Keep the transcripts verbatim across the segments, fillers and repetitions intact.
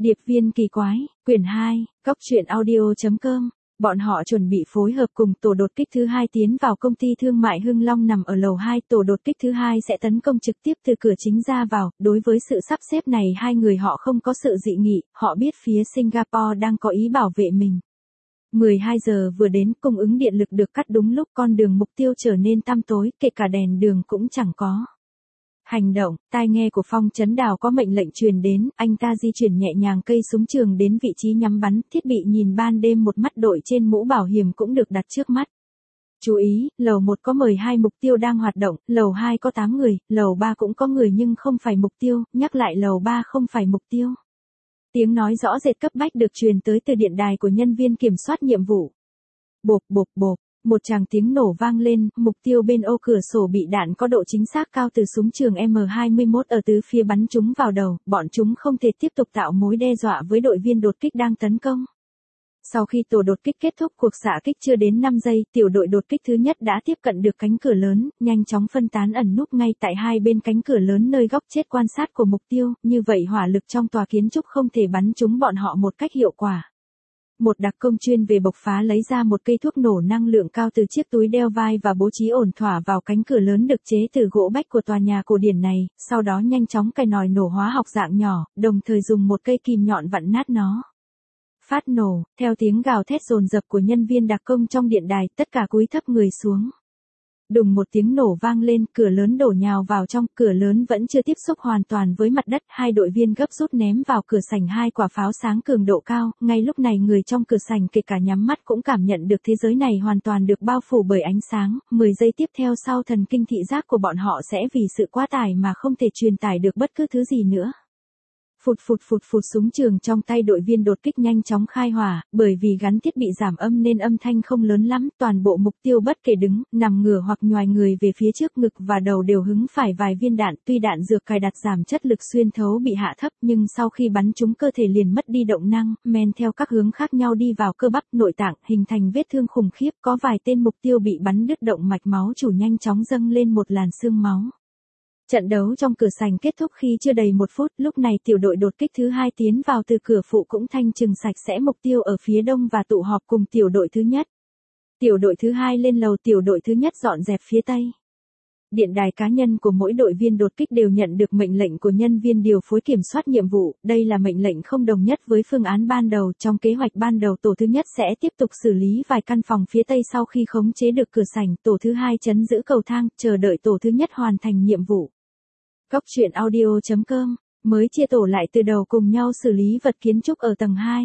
Điệp viên kỳ quái, quyển hai, góc truyện audio.com. Bọn họ chuẩn bị phối hợp cùng tổ đột kích thứ hai tiến vào công ty thương mại Hưng Long nằm ở lầu hai. Tổ đột kích thứ hai sẽ tấn công trực tiếp từ cửa chính ra vào. Đối với sự sắp xếp này hai người họ không có sự dị nghị, họ biết phía Singapore đang có ý bảo vệ mình. mười hai giờ vừa đến, cung ứng điện lực được cắt đúng lúc, con đường mục tiêu trở nên tăm tối, kể cả đèn đường cũng chẳng có. Hành động, tai nghe của Phong Chấn Đào có mệnh lệnh truyền đến, anh ta di chuyển nhẹ nhàng cây súng trường đến vị trí nhắm bắn, thiết bị nhìn ban đêm một mắt đội trên mũ bảo hiểm cũng được đặt trước mắt. Chú ý, lầu một có mười hai mục tiêu đang hoạt động, lầu hai có tám người, lầu ba cũng có người nhưng không phải mục tiêu, nhắc lại lầu ba không phải mục tiêu. Tiếng nói rõ rệt cấp bách được truyền tới từ điện đài của nhân viên kiểm soát nhiệm vụ. Bộp bộp bộp. Một tràng tiếng nổ vang lên, mục tiêu bên ô cửa sổ bị đạn có độ chính xác cao từ súng trường M hai mươi mốt ở tứ phía bắn chúng vào đầu, bọn chúng không thể tiếp tục tạo mối đe dọa với đội viên đột kích đang tấn công. Sau khi tổ đột kích kết thúc cuộc xạ kích chưa đến năm giây, tiểu đội đột kích thứ nhất đã tiếp cận được cánh cửa lớn, nhanh chóng phân tán ẩn núp ngay tại hai bên cánh cửa lớn nơi góc chết quan sát của mục tiêu, như vậy hỏa lực trong tòa kiến trúc không thể bắn trúng bọn họ một cách hiệu quả. Một đặc công chuyên về bộc phá lấy ra một cây thuốc nổ năng lượng cao từ chiếc túi đeo vai và bố trí ổn thỏa vào cánh cửa lớn được chế từ gỗ bách của tòa nhà cổ điển này, sau đó nhanh chóng cài nòi nổ hóa học dạng nhỏ, đồng thời dùng một cây kìm nhọn vặn nát nó. Phát nổ, theo tiếng gào thét dồn dập của nhân viên đặc công trong điện đài, tất cả cúi thấp người xuống. Đùng một tiếng nổ vang lên, cửa lớn đổ nhào vào trong, cửa lớn vẫn chưa tiếp xúc hoàn toàn với mặt đất, hai đội viên gấp rút ném vào cửa sảnh hai quả pháo sáng cường độ cao, ngay lúc này người trong cửa sảnh kể cả nhắm mắt cũng cảm nhận được thế giới này hoàn toàn được bao phủ bởi ánh sáng, mười giây tiếp theo sau thần kinh thị giác của bọn họ sẽ vì sự quá tải mà không thể truyền tải được bất cứ thứ gì nữa. Phụt phụt phụt phụt súng trường trong tay đội viên đột kích nhanh chóng khai hỏa, bởi vì gắn thiết bị giảm âm nên âm thanh không lớn lắm, toàn bộ mục tiêu bất kể đứng, nằm ngửa hoặc nhoài người về phía trước, ngực và đầu đều hứng phải vài viên đạn, tuy đạn dược cài đặt giảm chất lực xuyên thấu bị hạ thấp nhưng sau khi bắn trúng cơ thể liền mất đi động năng, men theo các hướng khác nhau đi vào cơ bắp, nội tạng, hình thành vết thương khủng khiếp, có vài tên mục tiêu bị bắn đứt động mạch máu chủ nhanh chóng dâng lên một làn sương máu. Trận đấu trong cửa sảnh kết thúc khi chưa đầy một phút, lúc này tiểu đội đột kích thứ hai tiến vào từ cửa phụ cũng thanh trừng sạch sẽ mục tiêu ở phía đông và tụ họp cùng tiểu đội thứ nhất. Tiểu đội thứ hai lên lầu, tiểu đội thứ nhất dọn dẹp phía tây. Điện đài cá nhân của mỗi đội viên đột kích đều nhận được mệnh lệnh của nhân viên điều phối kiểm soát nhiệm vụ, đây là mệnh lệnh không đồng nhất với phương án ban đầu. Trong kế hoạch ban đầu tổ thứ nhất sẽ tiếp tục xử lý vài căn phòng phía tây sau khi khống chế được cửa sảnh, tổ thứ hai trấn giữ cầu thang, chờ đợi tổ thứ nhất hoàn thành nhiệm vụ. Góc truyện audio.com, mới chia tổ lại từ đầu cùng nhau xử lý vật kiến trúc ở tầng hai.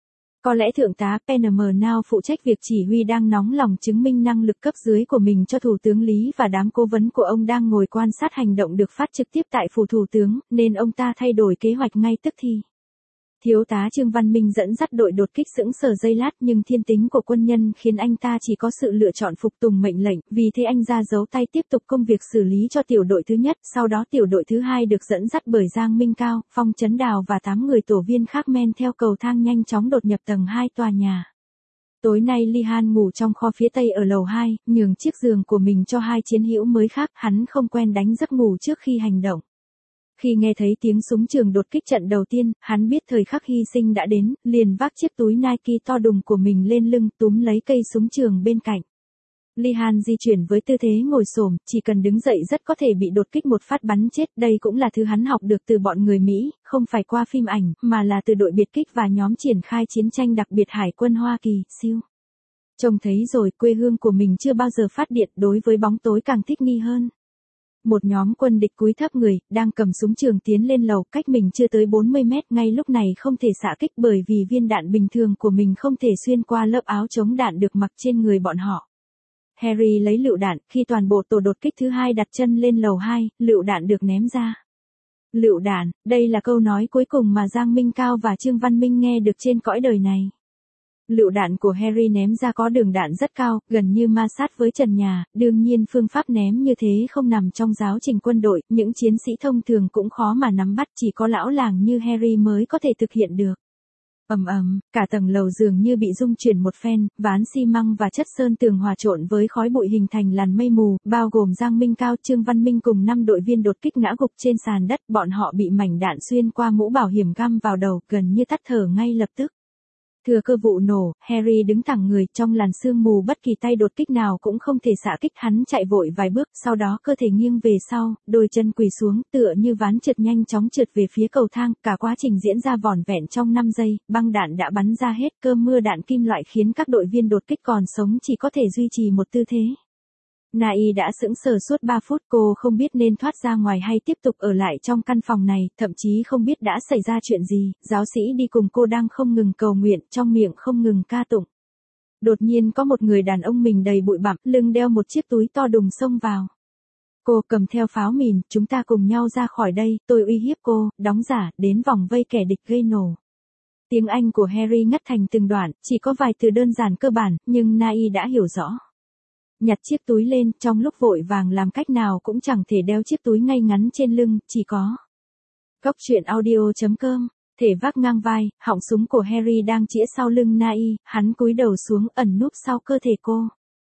Có lẽ Thượng tá pê en em Now phụ trách việc chỉ huy đang nóng lòng chứng minh năng lực cấp dưới của mình cho Thủ tướng Lý và đám cố vấn của ông đang ngồi quan sát hành động được phát trực tiếp tại phủ Thủ tướng, nên ông ta thay đổi kế hoạch ngay tức thì. Thiếu tá Trương Văn Minh dẫn dắt đội đột kích sững sờ giây lát nhưng thiên tính của quân nhân khiến anh ta chỉ có sự lựa chọn phục tùng mệnh lệnh, vì thế anh ra giấu tay tiếp tục công việc xử lý cho tiểu đội thứ nhất, sau đó tiểu đội thứ hai được dẫn dắt bởi Giang Minh Cao, Phong Chấn Đào và tám người tổ viên khác men theo cầu thang nhanh chóng đột nhập tầng hai tòa nhà. Tối nay Ly Han ngủ trong kho phía tây ở lầu hai, nhường chiếc giường của mình cho hai chiến hữu mới khác, hắn không quen đánh giấc ngủ trước khi hành động. Khi nghe thấy tiếng súng trường đột kích trận đầu tiên, hắn biết thời khắc hy sinh đã đến, liền vác chiếc túi Nike to đùng của mình lên lưng, túm lấy cây súng trường bên cạnh. Ly Han di chuyển với tư thế ngồi xổm, chỉ cần đứng dậy rất có thể bị đột kích một phát bắn chết, đây cũng là thứ hắn học được từ bọn người Mỹ, không phải qua phim ảnh, mà là từ đội biệt kích và nhóm triển khai chiến tranh đặc biệt Hải quân Hoa Kỳ, siêu. Trông thấy rồi, quê hương của mình chưa bao giờ phát điện, đối với bóng tối càng thích nghi hơn. Một nhóm quân địch cúi thấp người, đang cầm súng trường tiến lên lầu, cách mình chưa tới bốn mươi mét, ngay lúc này không thể xạ kích bởi vì viên đạn bình thường của mình không thể xuyên qua lớp áo chống đạn được mặc trên người bọn họ. Harry lấy lựu đạn, khi toàn bộ tổ đột kích thứ hai đặt chân lên lầu hai, lựu đạn được ném ra. Lựu đạn, đây là câu nói cuối cùng mà Giang Minh Cao và Trương Văn Minh nghe được trên cõi đời này. Lựu đạn của Harry ném ra có đường đạn rất cao, gần như ma sát với trần nhà, đương nhiên phương pháp ném như thế không nằm trong giáo trình quân đội, những chiến sĩ thông thường cũng khó mà nắm bắt, chỉ có lão làng như Harry mới có thể thực hiện được. Ầm ầm, cả tầng lầu dường như bị rung chuyển một phen, ván xi măng và chất sơn tường hòa trộn với khói bụi hình thành làn mây mù, bao gồm Giang Minh Cao, Trương Văn Minh cùng năm đội viên đột kích ngã gục trên sàn đất, bọn họ bị mảnh đạn xuyên qua mũ bảo hiểm găm vào đầu, gần như tắt thở ngay lập tức. Thừa cơ vụ nổ, Harry đứng thẳng người, trong làn sương mù bất kỳ tay đột kích nào cũng không thể xạ kích, hắn chạy vội vài bước, sau đó cơ thể nghiêng về sau, đôi chân quỳ xuống, tựa như ván trượt nhanh chóng trượt về phía cầu thang, cả quá trình diễn ra vỏn vẹn trong năm giây, băng đạn đã bắn ra hết, cơn mưa đạn kim loại khiến các đội viên đột kích còn sống chỉ có thể duy trì một tư thế. Nai đã sững sờ suốt ba phút, cô không biết nên thoát ra ngoài hay tiếp tục ở lại trong căn phòng này, thậm chí không biết đã xảy ra chuyện gì, giáo sĩ đi cùng cô đang không ngừng cầu nguyện, trong miệng không ngừng ca tụng. Đột nhiên có một người đàn ông mình đầy bụi bặm, lưng đeo một chiếc túi to đùng xông vào. Cô cầm theo pháo mìn, chúng ta cùng nhau ra khỏi đây, tôi uy hiếp cô, đóng giả, đến vòng vây kẻ địch gây nổ. Tiếng Anh của Harry ngắt thành từng đoạn, chỉ có vài từ đơn giản cơ bản, nhưng Nai đã hiểu rõ. Nhặt chiếc túi lên, trong lúc vội vàng làm cách nào cũng chẳng thể đeo chiếc túi ngay ngắn trên lưng, chỉ có. Góc truyện audio chấm com, thể vác ngang vai, họng súng của Harry đang chĩa sau lưng Nai, hắn cúi đầu xuống ẩn núp sau cơ thể cô.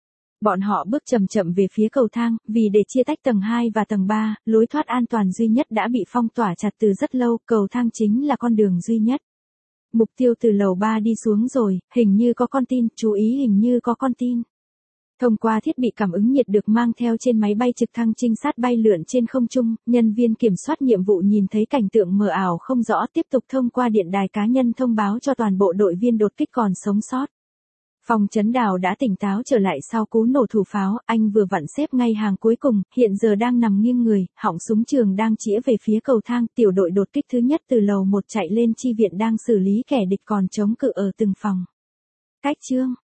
Bọn họ bước chậm chậm về phía cầu thang, vì để chia tách tầng hai và tầng ba, lối thoát an toàn duy nhất đã bị phong tỏa chặt từ rất lâu, cầu thang chính là con đường duy nhất. Mục tiêu từ lầu ba đi xuống rồi, hình như có con tin, chú ý hình như có con tin. Thông qua thiết bị cảm ứng nhiệt được mang theo trên máy bay trực thăng trinh sát bay lượn trên không trung, nhân viên kiểm soát nhiệm vụ nhìn thấy cảnh tượng mờ ảo không rõ, tiếp tục thông qua điện đài cá nhân thông báo cho toàn bộ đội viên đột kích còn sống sót. Phòng Chấn Đào đã tỉnh táo trở lại sau cú nổ thủ pháo, anh vừa vặn xếp ngay hàng cuối cùng, hiện giờ đang nằm nghiêng người, họng súng trường đang chĩa về phía cầu thang, tiểu đội đột kích thứ nhất từ lầu một chạy lên chi viện đang xử lý kẻ địch còn chống cự ở từng phòng. Cách chương